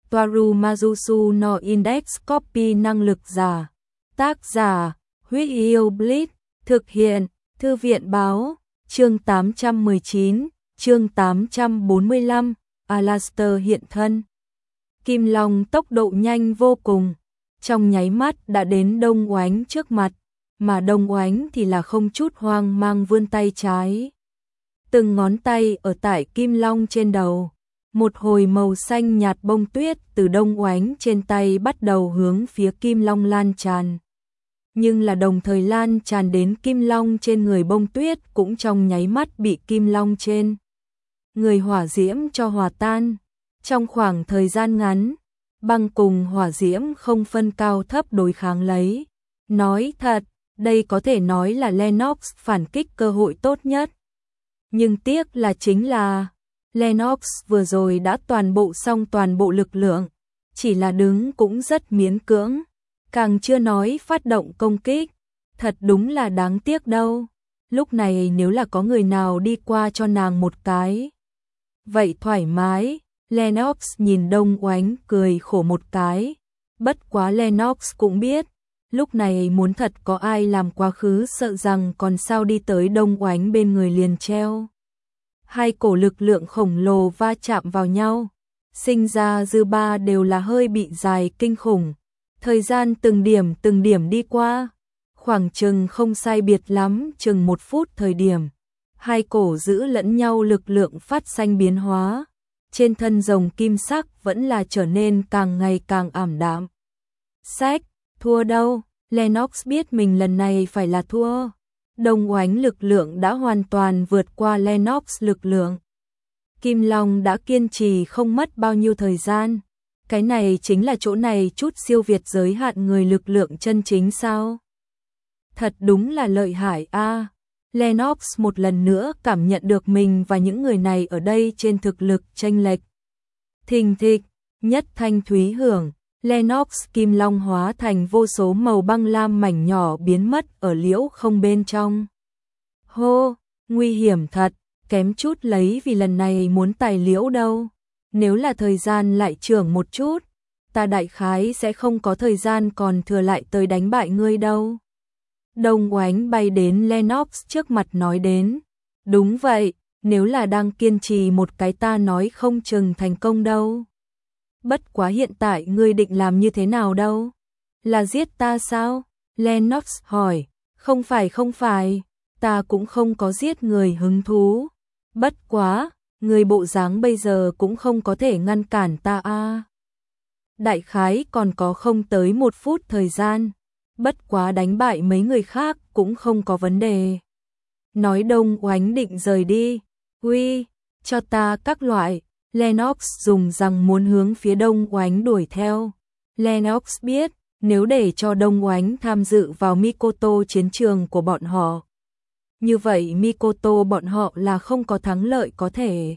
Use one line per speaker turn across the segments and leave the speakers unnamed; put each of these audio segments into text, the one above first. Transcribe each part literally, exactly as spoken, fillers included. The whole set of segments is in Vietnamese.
Toaru Majusu no Index Copy năng lực giả. Tác giả, Huyết Yêu Blitz, thực hiện, Thư viện báo, chương tám trăm mười chín, chương tám trăm bốn mươi lăm, Alastor hiện thân. Kim Long tốc độ nhanh vô cùng, trong nháy mắt đã đến Đông Oánh trước mặt, mà Đông Oánh thì là không chút hoang mang vươn tay trái. Từng ngón tay ở tại Kim Long trên đầu, một hồi màu xanh nhạt bông tuyết từ Đông Oánh trên tay bắt đầu hướng phía Kim Long lan tràn. Nhưng là đồng thời lan tràn đến Kim Long trên người, bông tuyết cũng trong nháy mắt bị Kim Long trên người hỏa diễm cho hòa tan. Trong khoảng thời gian ngắn, băng cùng hỏa diễm không phân cao thấp đối kháng lấy. Nói thật, đây có thể nói là Lennox phản kích cơ hội tốt nhất. Nhưng tiếc là chính là Lennox vừa rồi đã toàn bộ xong toàn bộ lực lượng, chỉ là đứng cũng rất miễn cưỡng, càng chưa nói phát động công kích, thật đúng là đáng tiếc đâu. Lúc này nếu là có người nào đi qua cho nàng một cái, vậy thoải mái. Lennox nhìn Đông Oánh cười khổ một cái, bất quá Lennox cũng biết, lúc này muốn thật có ai làm quá khứ sợ rằng còn sao đi tới Đông Oánh bên người liền treo. Hai cổ lực lượng khổng lồ va chạm vào nhau, sinh ra dư ba đều là hơi bị dài kinh khủng. Thời gian từng điểm từng điểm đi qua, khoảng chừng không sai biệt lắm, chừng một phút thời điểm, hai cổ giữ lẫn nhau lực lượng phát sinh biến hóa. Trên thân rồng kim sắc vẫn là trở nên càng ngày càng ảm đạm. Sách, thua đâu, Lennox biết mình lần này phải là thua. Đông Oánh lực lượng đã hoàn toàn vượt qua Lennox lực lượng. Kim Long đã kiên trì không mất bao nhiêu thời gian. Cái này chính là chỗ này chút siêu việt giới hạn người lực lượng chân chính sao? Thật đúng là lợi hại a. À. Lennox một lần nữa cảm nhận được mình và những người này ở đây trên thực lực chênh lệch. Thình thịch, nhất thanh thúy hưởng, Lennox Kim Long hóa thành vô số màu băng lam mảnh nhỏ biến mất ở liễu không bên trong. Hô, nguy hiểm thật, kém chút lấy vì lần này muốn tài liễu đâu. Nếu là thời gian lại trưởng một chút, ta đại khái sẽ không có thời gian còn thừa lại tới đánh bại ngươi đâu. Đông Oánh bay đến Lennox trước mặt nói đến. Đúng vậy, nếu là đang kiên trì một cái ta nói không chừng thành công đâu. Bất quá hiện tại ngươi định làm như thế nào đâu? Là giết ta sao? Lennox hỏi. Không phải không phải, ta cũng không có giết người hứng thú. Bất quá, người bộ dáng bây giờ cũng không có thể ngăn cản ta a. À. Đại khái còn có không tới một phút thời gian. Bất quá đánh bại mấy người khác cũng không có vấn đề. Nói Đông Oánh định rời đi. Uy, cho ta các loại. Lennox dùng rằng muốn hướng phía Đông Oánh đuổi theo. Lennox biết, nếu để cho Đông Oánh tham dự vào Mikoto chiến trường của bọn họ, như vậy Mikoto bọn họ là không có thắng lợi có thể.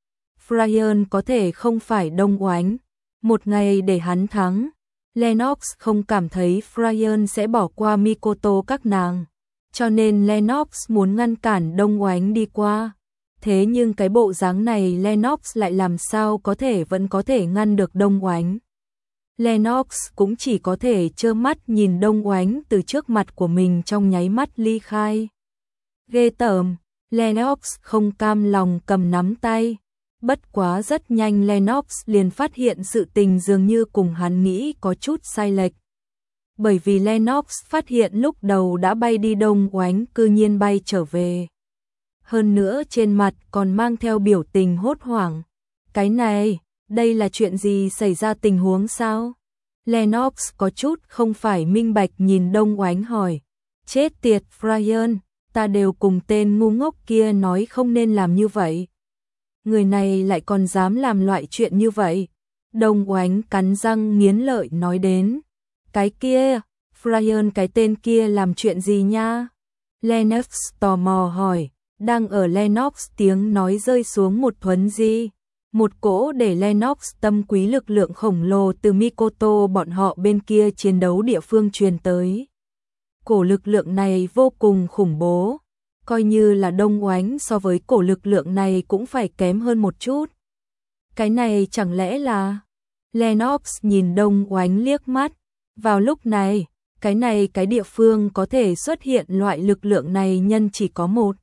Fryon có thể không phải Đông Oánh. Một ngày để hắn thắng. Lennox không cảm thấy Fryon sẽ bỏ qua Mikoto các nàng, cho nên Lennox muốn ngăn cản Đông Oánh đi qua. Thế nhưng cái bộ dáng này Lennox lại làm sao có thể vẫn có thể ngăn được Đông Oánh. Lennox cũng chỉ có thể trơ mắt nhìn Đông Oánh từ trước mặt của mình trong nháy mắt ly khai. Ghê tởm, Lennox không cam lòng cầm nắm tay. Bất quá rất nhanh Lennox liền phát hiện sự tình dường như cùng hắn nghĩ có chút sai lệch. Bởi vì Lennox phát hiện lúc đầu đã bay đi Đông Oánh cư nhiên bay trở về. Hơn nữa trên mặt còn mang theo biểu tình hốt hoảng. Cái này, đây là chuyện gì xảy ra tình huống sao? Lennox có chút không phải minh bạch nhìn Đông Oánh hỏi. Chết tiệt Fryon, ta đều cùng tên ngu ngốc kia nói không nên làm như vậy. Người này lại còn dám làm loại chuyện như vậy. Đông Oánh cắn răng nghiến lợi nói đến. Cái kia, Fryon cái tên kia làm chuyện gì nha? Lennox tò mò hỏi. Đang ở Lennox tiếng nói rơi xuống một thuấn di. Một cỗ để Lennox tâm quý lực lượng khổng lồ từ Mikoto bọn họ bên kia chiến đấu địa phương truyền tới. Cổ lực lượng này vô cùng khủng bố. Coi như là Đông Oánh so với cổ lực lượng này cũng phải kém hơn một chút. Cái này chẳng lẽ là Lennox nhìn Đông Oánh liếc mắt. Vào lúc này, cái này cái địa phương có thể xuất hiện loại lực lượng này nhân chỉ có một.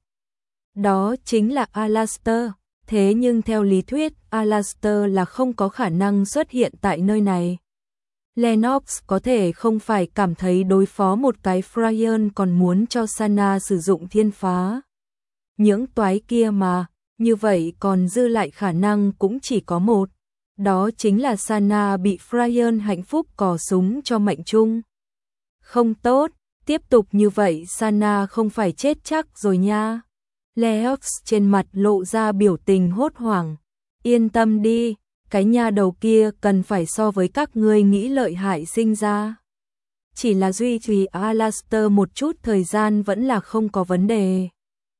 Đó chính là Alastor. Thế nhưng theo lý thuyết, Alastor là không có khả năng xuất hiện tại nơi này. Lennox có thể không phải cảm thấy đối phó một cái Fryon còn muốn cho Sana sử dụng thiên phá. Những toái kia mà, như vậy còn dư lại khả năng cũng chỉ có một. Đó chính là Sana bị Fryon hạnh phúc cò súng cho mệnh chung. Không tốt, tiếp tục như vậy Sana không phải chết chắc rồi nha. Lennox trên mặt lộ ra biểu tình hốt hoảng. Yên tâm đi, cái nha đầu kia cần phải so với các ngươi nghĩ lợi hại sinh ra. Chỉ là duy trì Alastor một chút thời gian vẫn là không có vấn đề.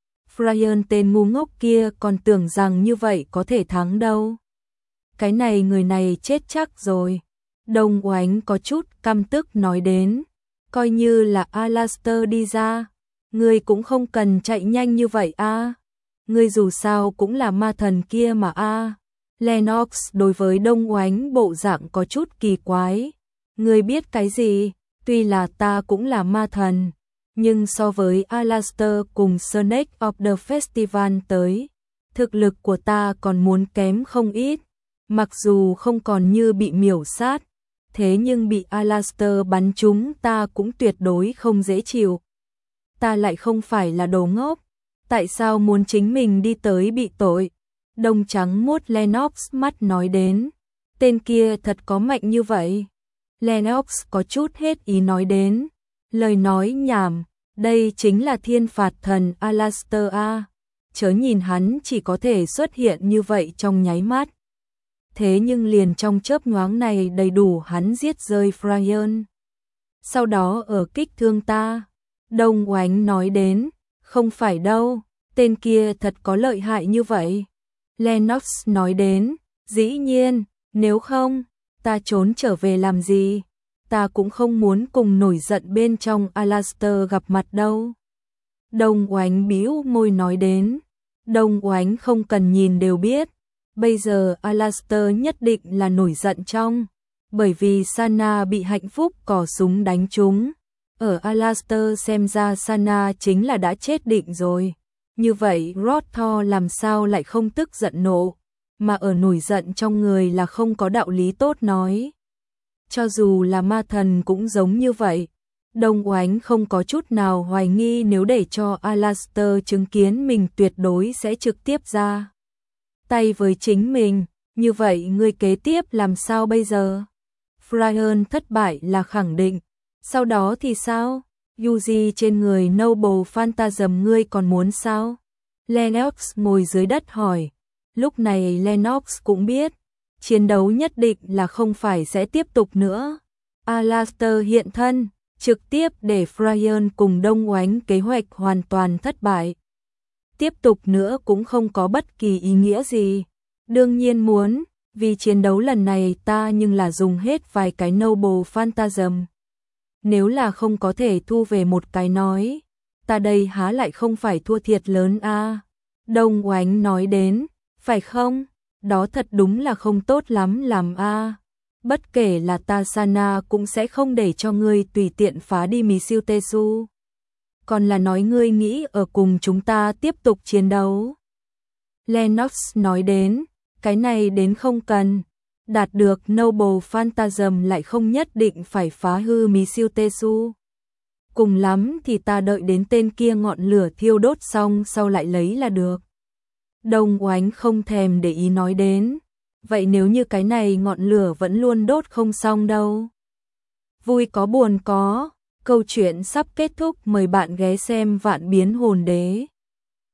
Fryon tên ngu ngốc kia còn tưởng rằng như vậy có thể thắng đâu. Cái này người này chết chắc rồi. Đông Oánh có chút căm tức nói đến. Coi như là Alastor đi ra, ngươi cũng không cần chạy nhanh như vậy a. À. Ngươi dù sao cũng là ma thần kia mà a. À. Lennox đối với Đông Oánh bộ dạng có chút kỳ quái. Ngươi biết cái gì? Tuy là ta cũng là ma thần, nhưng so với Alastor cùng Snake of the Festival tới, thực lực của ta còn muốn kém không ít. Mặc dù không còn như bị miểu sát, thế nhưng bị Alastor bắn trúng ta cũng tuyệt đối không dễ chịu. Ta lại không phải là đồ ngốc, tại sao muốn chính mình đi tới bị tội? Đông trắng muốt Lennox mắt nói đến, tên kia thật có mạnh như vậy. Lennox có chút hết ý nói đến, lời nói nhảm, đây chính là thiên phạt thần Alastor a. Chớ nhìn hắn chỉ có thể xuất hiện như vậy trong nháy mắt. Thế nhưng liền trong chớp nhoáng này đầy đủ hắn giết rơi Fryon. Sau đó ở kích thương ta. Đông Oánh nói đến, không phải đâu, tên kia thật có lợi hại như vậy. Lennox nói đến, dĩ nhiên, nếu không, ta trốn trở về làm gì? Ta cũng không muốn cùng nổi giận bên trong Alastor gặp mặt đâu. Đông Oánh bĩu môi nói đến, Đông Oánh không cần nhìn đều biết. Bây giờ Alastor nhất định là nổi giận trong, bởi vì Sana bị hạnh phúc cò súng đánh trúng. Ở Alastor xem ra Sana chính là đã chết định rồi. Như vậy Rothor làm sao lại không tức giận nộ, mà ở nổi giận trong người là không có đạo lý tốt nói. Cho dù là ma thần cũng giống như vậy. Đông Oánh không có chút nào hoài nghi nếu để cho Alastor chứng kiến mình tuyệt đối sẽ trực tiếp ra tay với chính mình, như vậy ngươi kế tiếp làm sao bây giờ? Fryon thất bại là khẳng định, sau đó thì sao? Yuji trên người Noble Phantasm ngươi còn muốn sao? Lennox ngồi dưới đất hỏi. Lúc này Lennox cũng biết, chiến đấu nhất định là không phải sẽ tiếp tục nữa. Alastor hiện thân, trực tiếp để Fryon cùng Đông Oánh kế hoạch hoàn toàn thất bại. Tiếp tục nữa cũng không có bất kỳ ý nghĩa gì. Đương nhiên muốn, vì chiến đấu lần này ta nhưng là dùng hết vài cái Noble Phantasm. Nếu là không có thể thu về một cái nói, ta đây há lại không phải thua thiệt lớn a. À. Đông Oánh nói đến, phải không? Đó thật đúng là không tốt lắm làm a. À. Bất kể là ta Sana cũng sẽ không để cho ngươi tùy tiện phá đi Missiu Tesu. Còn là nói ngươi nghĩ ở cùng chúng ta tiếp tục chiến đấu. Lennox nói đến, cái này đến không cần. Đạt được Noble Phantasm lại không nhất định phải phá hư Missiu Tesu. Cùng lắm thì ta đợi đến tên kia ngọn lửa thiêu đốt xong sau lại lấy là được. Đông Oánh không thèm để ý nói đến. Vậy nếu như cái này ngọn lửa vẫn luôn đốt không xong đâu? Vui có buồn có. Câu chuyện sắp kết thúc, mời bạn ghé xem Vạn Biến Hồn Đế.